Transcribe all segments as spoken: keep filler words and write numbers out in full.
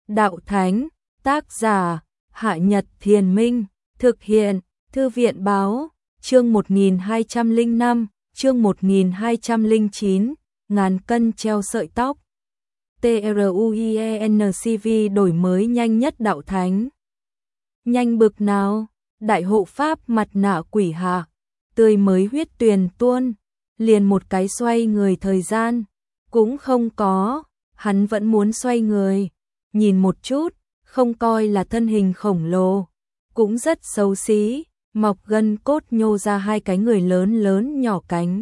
Đạo Thánh, tác giả, Hạ Nhật Thiền Minh, thực hiện, Thư viện Báo, chương một nghìn hai trăm lẻ năm, chương một nghìn hai trăm lẻ chín, ngàn cân treo sợi tóc. TRUIENCV đổi mới nhanh nhất Đạo Thánh. Nhanh bực nào, Đại hộ Pháp mặt nạ quỷ hạ, tươi mới huyết tuyền tuôn, liền một cái xoay người thời gian, cũng không có, hắn vẫn muốn xoay người, nhìn một chút, không coi là thân hình khổng lồ, cũng rất xấu xí, mọc gân cốt nhô ra hai cái người lớn lớn nhỏ cánh.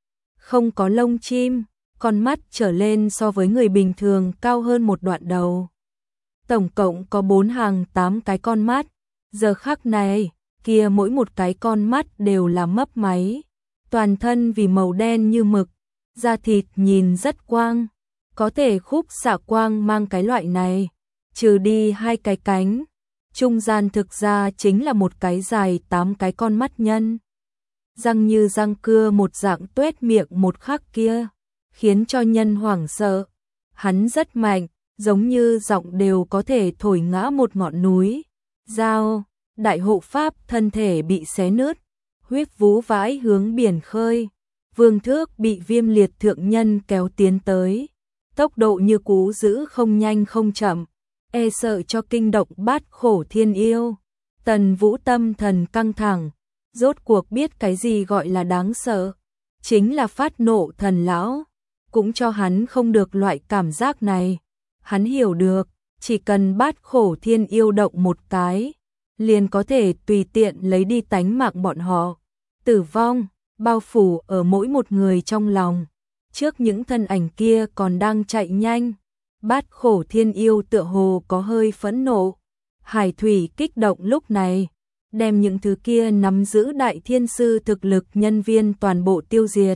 Không có lông chim, con mắt trở lên so với người bình thường cao hơn một đoạn đầu. Tổng cộng có bốn hàng tám cái con mắt, giờ khắc này, kia mỗi một cái con mắt đều là mấp máy, toàn thân vì màu đen như mực, da thịt nhìn rất quang, có thể khúc xạ quang mang cái loại này, trừ đi hai cái cánh, trung gian thực ra chính là một cái dài tám cái con mắt nhân. Răng như răng cưa một dạng tuét miệng một khắc kia, khiến cho nhân hoảng sợ. Hắn rất mạnh, giống như giọng đều có thể thổi ngã một ngọn núi. Giao, Đại hộ Pháp thân thể bị xé nứt, huyết vú vãi hướng biển khơi. Vương Thước bị Viêm Liệt thượng nhân kéo tiến tới, tốc độ như cú dữ không nhanh không chậm, e sợ cho kinh động Bát Khổ Thiên Yêu. Tần Vũ tâm thần căng thẳng, rốt cuộc biết cái gì gọi là đáng sợ, chính là phát nộ thần lão, cũng cho hắn không được loại cảm giác này. Hắn hiểu được, chỉ cần Bát Khổ Thiên Yêu động một cái, liền có thể tùy tiện lấy đi tánh mạng bọn họ. Tử vong bao phủ ở mỗi một người trong lòng. Trước những thân ảnh kia còn đang chạy nhanh, Bát Khổ Thiên Yêu tựa hồ có hơi phẫn nộ. Hải thủy kích động lúc này, đem những thứ kia nắm giữ đại thiên sư thực lực nhân viên toàn bộ tiêu diệt.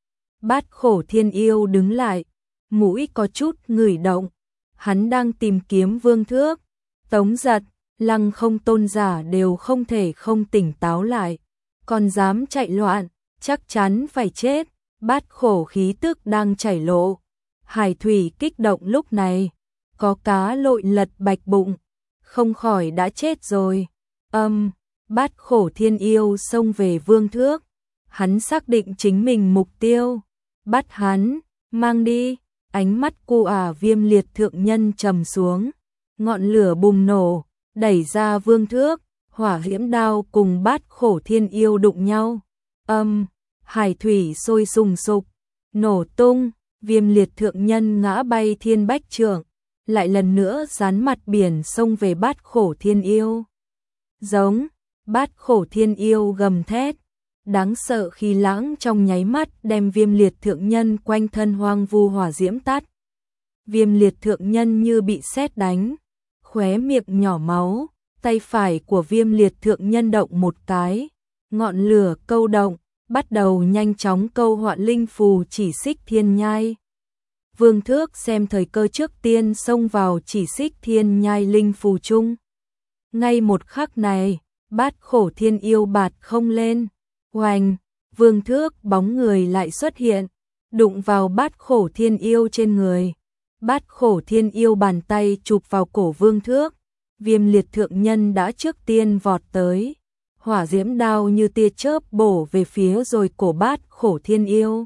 Bát Khổ Thiên Yêu đứng lại, mũi có chút ngửi động, hắn đang tìm kiếm Vương Thước. Tống Giật, Lăng Không tôn giả đều không thể không tỉnh táo lại, còn dám chạy loạn, chắc chắn phải chết. Bát Khổ khí tức đang chảy lộ, hải thủy kích động lúc này, có cá lội lật bạch bụng, không khỏi đã chết rồi. Âm, Bát Khổ Thiên Yêu xông về Vương Thước, hắn xác định chính mình mục tiêu, bắt hắn, mang đi. Ánh mắt cu ả Viêm Liệt thượng nhân trầm xuống, ngọn lửa bùng nổ, đẩy ra Vương Thước, hỏa diễm đao cùng Bát Khổ Thiên Yêu đụng nhau. Âm, hải thủy sôi sùng sục, nổ tung, Viêm Liệt thượng nhân ngã bay thiên bách trượng, lại lần nữa dán mặt biển xông về Bát Khổ Thiên Yêu. Giống, Bát Khổ Thiên Yêu gầm thét, đáng sợ khí lãng trong nháy mắt đem Viêm Liệt thượng nhân quanh thân hoang vu hỏa diễm tắt. Viêm Liệt thượng nhân như bị sét đánh, khóe miệng nhỏ máu, tay phải của Viêm Liệt thượng nhân động một cái, ngọn lửa câu động, bắt đầu nhanh chóng câu hoạn linh phù chỉ xích thiên nhai. Vương Thước xem thời cơ trước tiên xông vào chỉ xích thiên nhai linh phù chung. Ngay một khắc này, Bát Khổ Thiên Yêu bạt không lên, oành, Vương Thước bóng người lại xuất hiện, đụng vào Bát Khổ Thiên Yêu trên người. Bát Khổ Thiên Yêu bàn tay chụp vào cổ Vương Thước, Viêm Liệt thượng nhân đã trước tiên vọt tới, hỏa diễm đao như tia chớp bổ về phía rồi cổ Bát Khổ Thiên Yêu.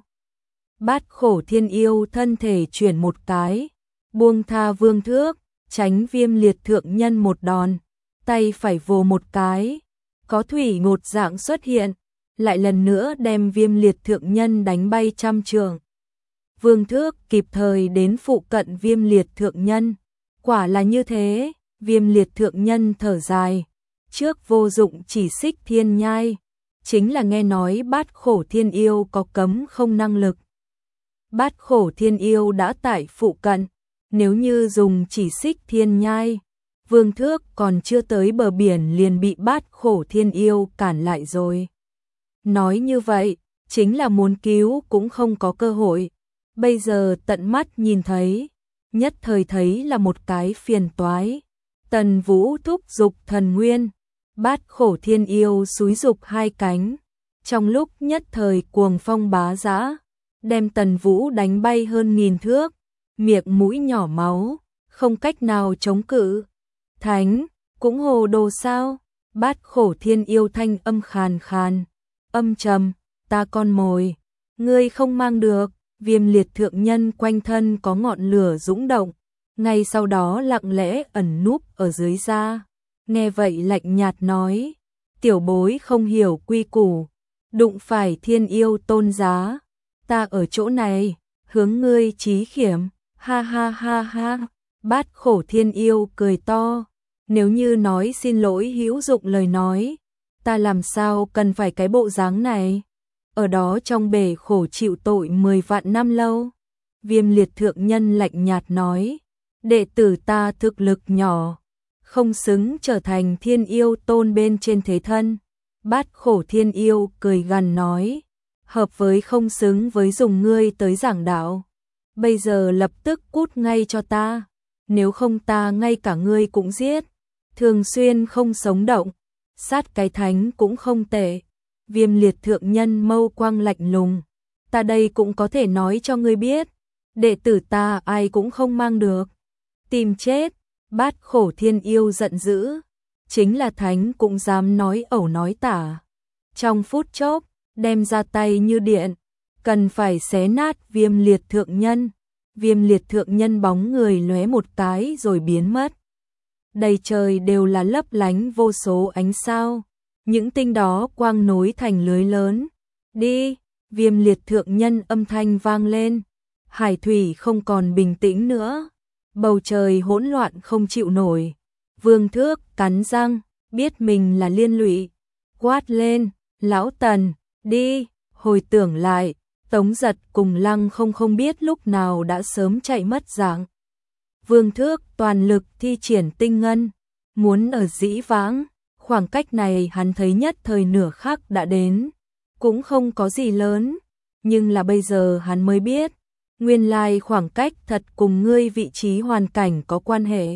Bát Khổ Thiên Yêu thân thể chuyển một cái, buông tha Vương Thước, tránh Viêm Liệt thượng nhân một đòn, tay phải vồ một cái, có thủy ngột dạng xuất hiện, lại lần nữa đem Viêm Liệt thượng nhân đánh bay trăm trượng. Vương Thước kịp thời đến phụ cận Viêm Liệt thượng nhân, quả là như thế. Viêm Liệt thượng nhân thở dài, trước vô dụng chỉ xích thiên nhai, chính là nghe nói Bát Khổ Thiên Yêu có cấm không năng lực. Bát Khổ Thiên Yêu đã tại phụ cận, nếu như dùng chỉ xích thiên nhai, Vương Thước còn chưa tới bờ biển liền bị Bát Khổ Thiên Yêu cản lại rồi. Nói như vậy, chính là muốn cứu cũng không có cơ hội. Bây giờ tận mắt nhìn thấy, nhất thời thấy là một cái phiền toái. Tần Vũ thúc dục thần nguyên, Bát Khổ Thiên Yêu xúi dục hai cánh, trong lúc nhất thời cuồng phong bá dã, đem Tần Vũ đánh bay hơn nghìn thước, miệng mũi nhỏ máu, không cách nào chống cự. Thánh, cũng hồ đồ sao? Bát Khổ Thiên Yêu thanh âm khàn khàn, âm trầm, ta con mồi, ngươi không mang được. Viêm Liệt thượng nhân quanh thân có ngọn lửa dũng động, ngay sau đó lặng lẽ ẩn núp ở dưới da. Nghe vậy lạnh nhạt nói, tiểu bối không hiểu quy củ, đụng phải thiên yêu tôn giá, ta ở chỗ này, hướng ngươi chí khiểm, ha ha ha ha. Bát Khổ Thiên Yêu cười to, nếu như nói xin lỗi hữu dụng lời nói, ta làm sao cần phải cái bộ dáng này, ở đó trong bể khổ chịu tội mười vạn năm lâu. Viêm Liệt thượng nhân lạnh nhạt nói, đệ tử ta thực lực nhỏ, không xứng trở thành thiên yêu tôn bên trên thế thân. Bát Khổ Thiên Yêu cười gằn nói, hợp với không xứng với dùng ngươi tới giảng đạo, bây giờ lập tức cút ngay cho ta, nếu không ta ngay cả ngươi cũng giết. Thường xuyên không sống động, sát cái thánh cũng không tệ. Viêm Liệt thượng nhân mâu quang lạnh lùng, ta đây cũng có thể nói cho ngươi biết, đệ tử ta ai cũng không mang được, tìm chết. Bát Khổ Thiên Yêu giận dữ, chính là thánh cũng dám nói ẩu nói tả. Trong phút chốc, đem ra tay như điện, cần phải xé nát Viêm Liệt thượng nhân. Viêm Liệt thượng nhân bóng người lóe một cái rồi biến mất. Đầy trời đều là lấp lánh vô số ánh sao, những tinh đó quang nối thành lưới lớn. Đi, Viêm Liệt thượng nhân âm thanh vang lên, hải thủy không còn bình tĩnh nữa, bầu trời hỗn loạn không chịu nổi. Vương Thước cắn răng, biết mình là liên lụy, quát lên, lão Tần, đi. Hồi tưởng lại, Tống Giật cùng Lăng không không biết lúc nào đã sớm chạy mất dạng. Vương Thước toàn lực thi triển tinh ngân, muốn ở dĩ vãng, khoảng cách này hắn thấy nhất thời nửa khắc đã đến, cũng không có gì lớn, nhưng là bây giờ hắn mới biết, nguyên lai khoảng cách thật cùng ngươi vị trí hoàn cảnh có quan hệ.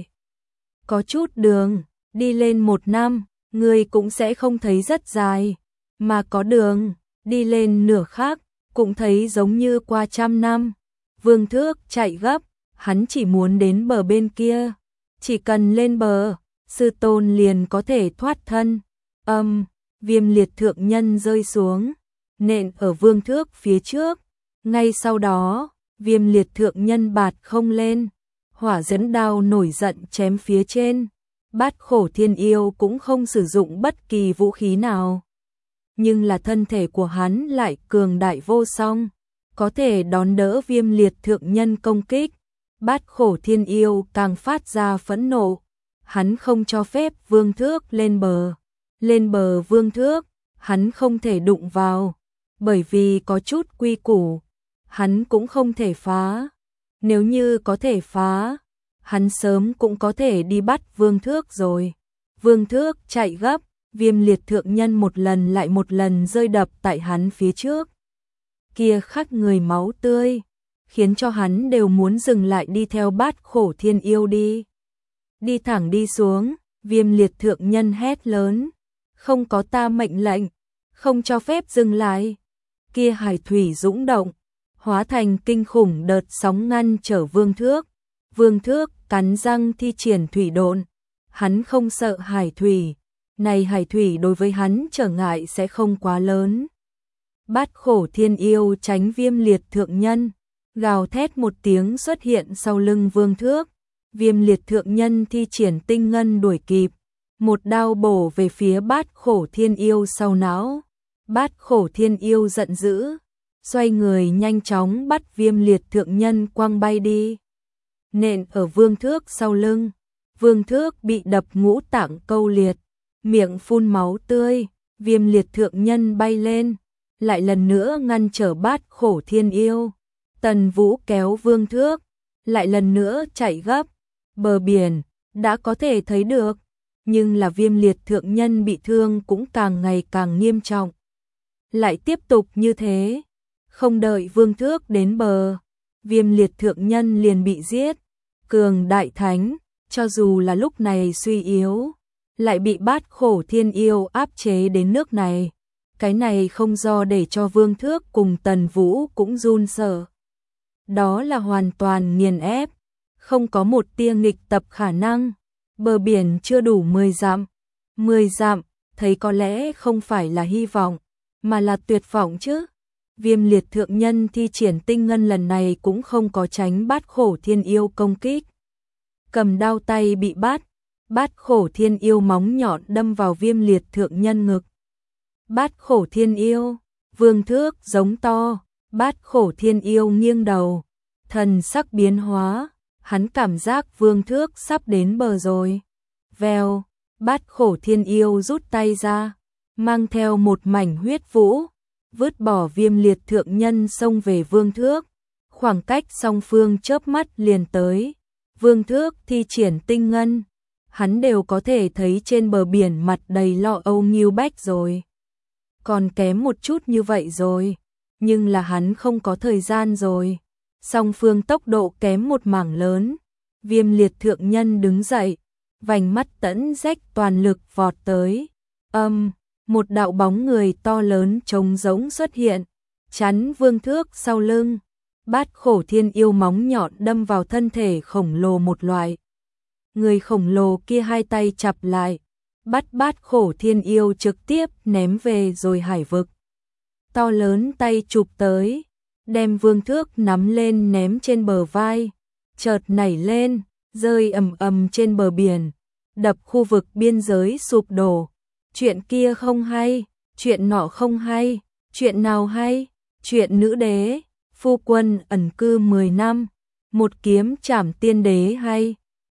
Có chút đường, đi lên một năm, ngươi cũng sẽ không thấy rất dài, mà có đường, đi lên nửa khắc, cũng thấy giống như qua trăm năm. Vương Thước chạy gấp, hắn chỉ muốn đến bờ bên kia, chỉ cần lên bờ, sư tôn liền có thể thoát thân. Âm, Viêm Liệt thượng nhân rơi xuống, nện ở Vương Thước phía trước, ngay sau đó, Viêm Liệt thượng nhân bạt không lên, hỏa dẫn đao nổi giận chém phía trên. Bát Khổ Thiên Yêu cũng không sử dụng bất kỳ vũ khí nào, nhưng là thân thể của hắn lại cường đại vô song, có thể đón đỡ Viêm Liệt thượng nhân công kích. Bát Khổ Thiên Yêu càng phát ra phẫn nộ, hắn không cho phép Vương Thước lên bờ. Lên bờ Vương Thước, hắn không thể đụng vào, bởi vì có chút quy củ, hắn cũng không thể phá. Nếu như có thể phá, hắn sớm cũng có thể đi bắt Vương Thước rồi. Vương Thước chạy gấp, Viêm Liệt thượng nhân một lần lại một lần rơi đập tại hắn phía trước. Kia khắc người máu tươi, khiến cho hắn đều muốn dừng lại đi theo Bát Khổ Thiên Yêu đi. Đi thẳng đi xuống, Viêm Liệt thượng nhân hét lớn, không có ta mệnh lệnh, không cho phép dừng lại. Kia hải thủy dũng động, hóa thành kinh khủng đợt sóng ngăn trở Vương Thước. Vương Thước cắn răng thi triển thủy độn, hắn không sợ hải thủy, này hải thủy đối với hắn trở ngại sẽ không quá lớn. Bát Khổ Thiên Yêu tránh Viêm Liệt thượng nhân, gào thét một tiếng xuất hiện sau lưng Vương Thước. Viêm Liệt thượng nhân thi triển tinh ngân đuổi kịp, một đao bổ về phía Bát Khổ Thiên Yêu sau não. Bát Khổ Thiên Yêu giận dữ, xoay người nhanh chóng bắt Viêm Liệt thượng nhân quăng bay đi, nện ở Vương Thước sau lưng. Vương Thước bị đập ngũ tạng câu liệt, miệng phun máu tươi. Viêm Liệt thượng nhân bay lên, lại lần nữa ngăn trở Bát Khổ Thiên Yêu. Tần Vũ kéo Vương Thước, lại lần nữa chạy gấp. Bờ biển đã có thể thấy được, nhưng là Viêm Liệt thượng nhân bị thương cũng càng ngày càng nghiêm trọng. Lại tiếp tục như thế, không đợi Vương Thước đến bờ, Viêm Liệt thượng nhân liền bị giết. Cường đại thánh, cho dù là lúc này suy yếu, lại bị Bát Khổ Thiên Yêu áp chế đến nước này. Cái này không do để cho Vương Thước cùng Tần Vũ cũng run sợ. Đó là hoàn toàn nghiền ép, không có một tia nghịch tập khả năng. Bờ biển chưa đủ mười dặm. mười dặm, thấy có lẽ không phải là hy vọng, mà là tuyệt vọng chứ. Viêm liệt thượng nhân thi triển tinh ngân lần này cũng không có tránh bát khổ thiên yêu công kích. Cầm đao tay bị bát, bát khổ thiên yêu móng nhọn đâm vào viêm liệt thượng nhân ngực. Bát khổ thiên yêu, vương thước giống to, bát khổ thiên yêu nghiêng đầu, thần sắc biến hóa, hắn cảm giác vương thước sắp đến bờ rồi. Vèo, bát khổ thiên yêu rút tay ra, mang theo một mảnh huyết vũ, vứt bỏ viêm liệt thượng nhân xông về vương thước. Khoảng cách song phương chớp mắt liền tới, vương thước thi triển tinh ngân, hắn đều có thể thấy trên bờ biển mặt đầy lo âu nghiêu bách rồi. Còn kém một chút như vậy rồi, nhưng là hắn không có thời gian rồi. Song phương tốc độ kém một mảng lớn, viêm liệt thượng nhân đứng dậy, vành mắt tẫn rách toàn lực vọt tới. Âm, một đạo bóng người to lớn trống rỗng xuất hiện, chắn vương thước sau lưng. Bát khổ thiên yêu móng nhọn đâm vào thân thể khổng lồ một loại. Người khổng lồ kia hai tay chặp lại, bắt bát khổ thiên yêu trực tiếp ném về rồi hải vực. To lớn tay chụp tới, đem vương thước nắm lên ném trên bờ vai, chợt nảy lên, rơi ầm ầm trên bờ biển, đập khu vực biên giới sụp đổ. Chuyện kia không hay, chuyện nọ không hay, chuyện nào hay, chuyện nữ đế, phu quân ẩn cư mười năm, một kiếm trảm tiên đế hay.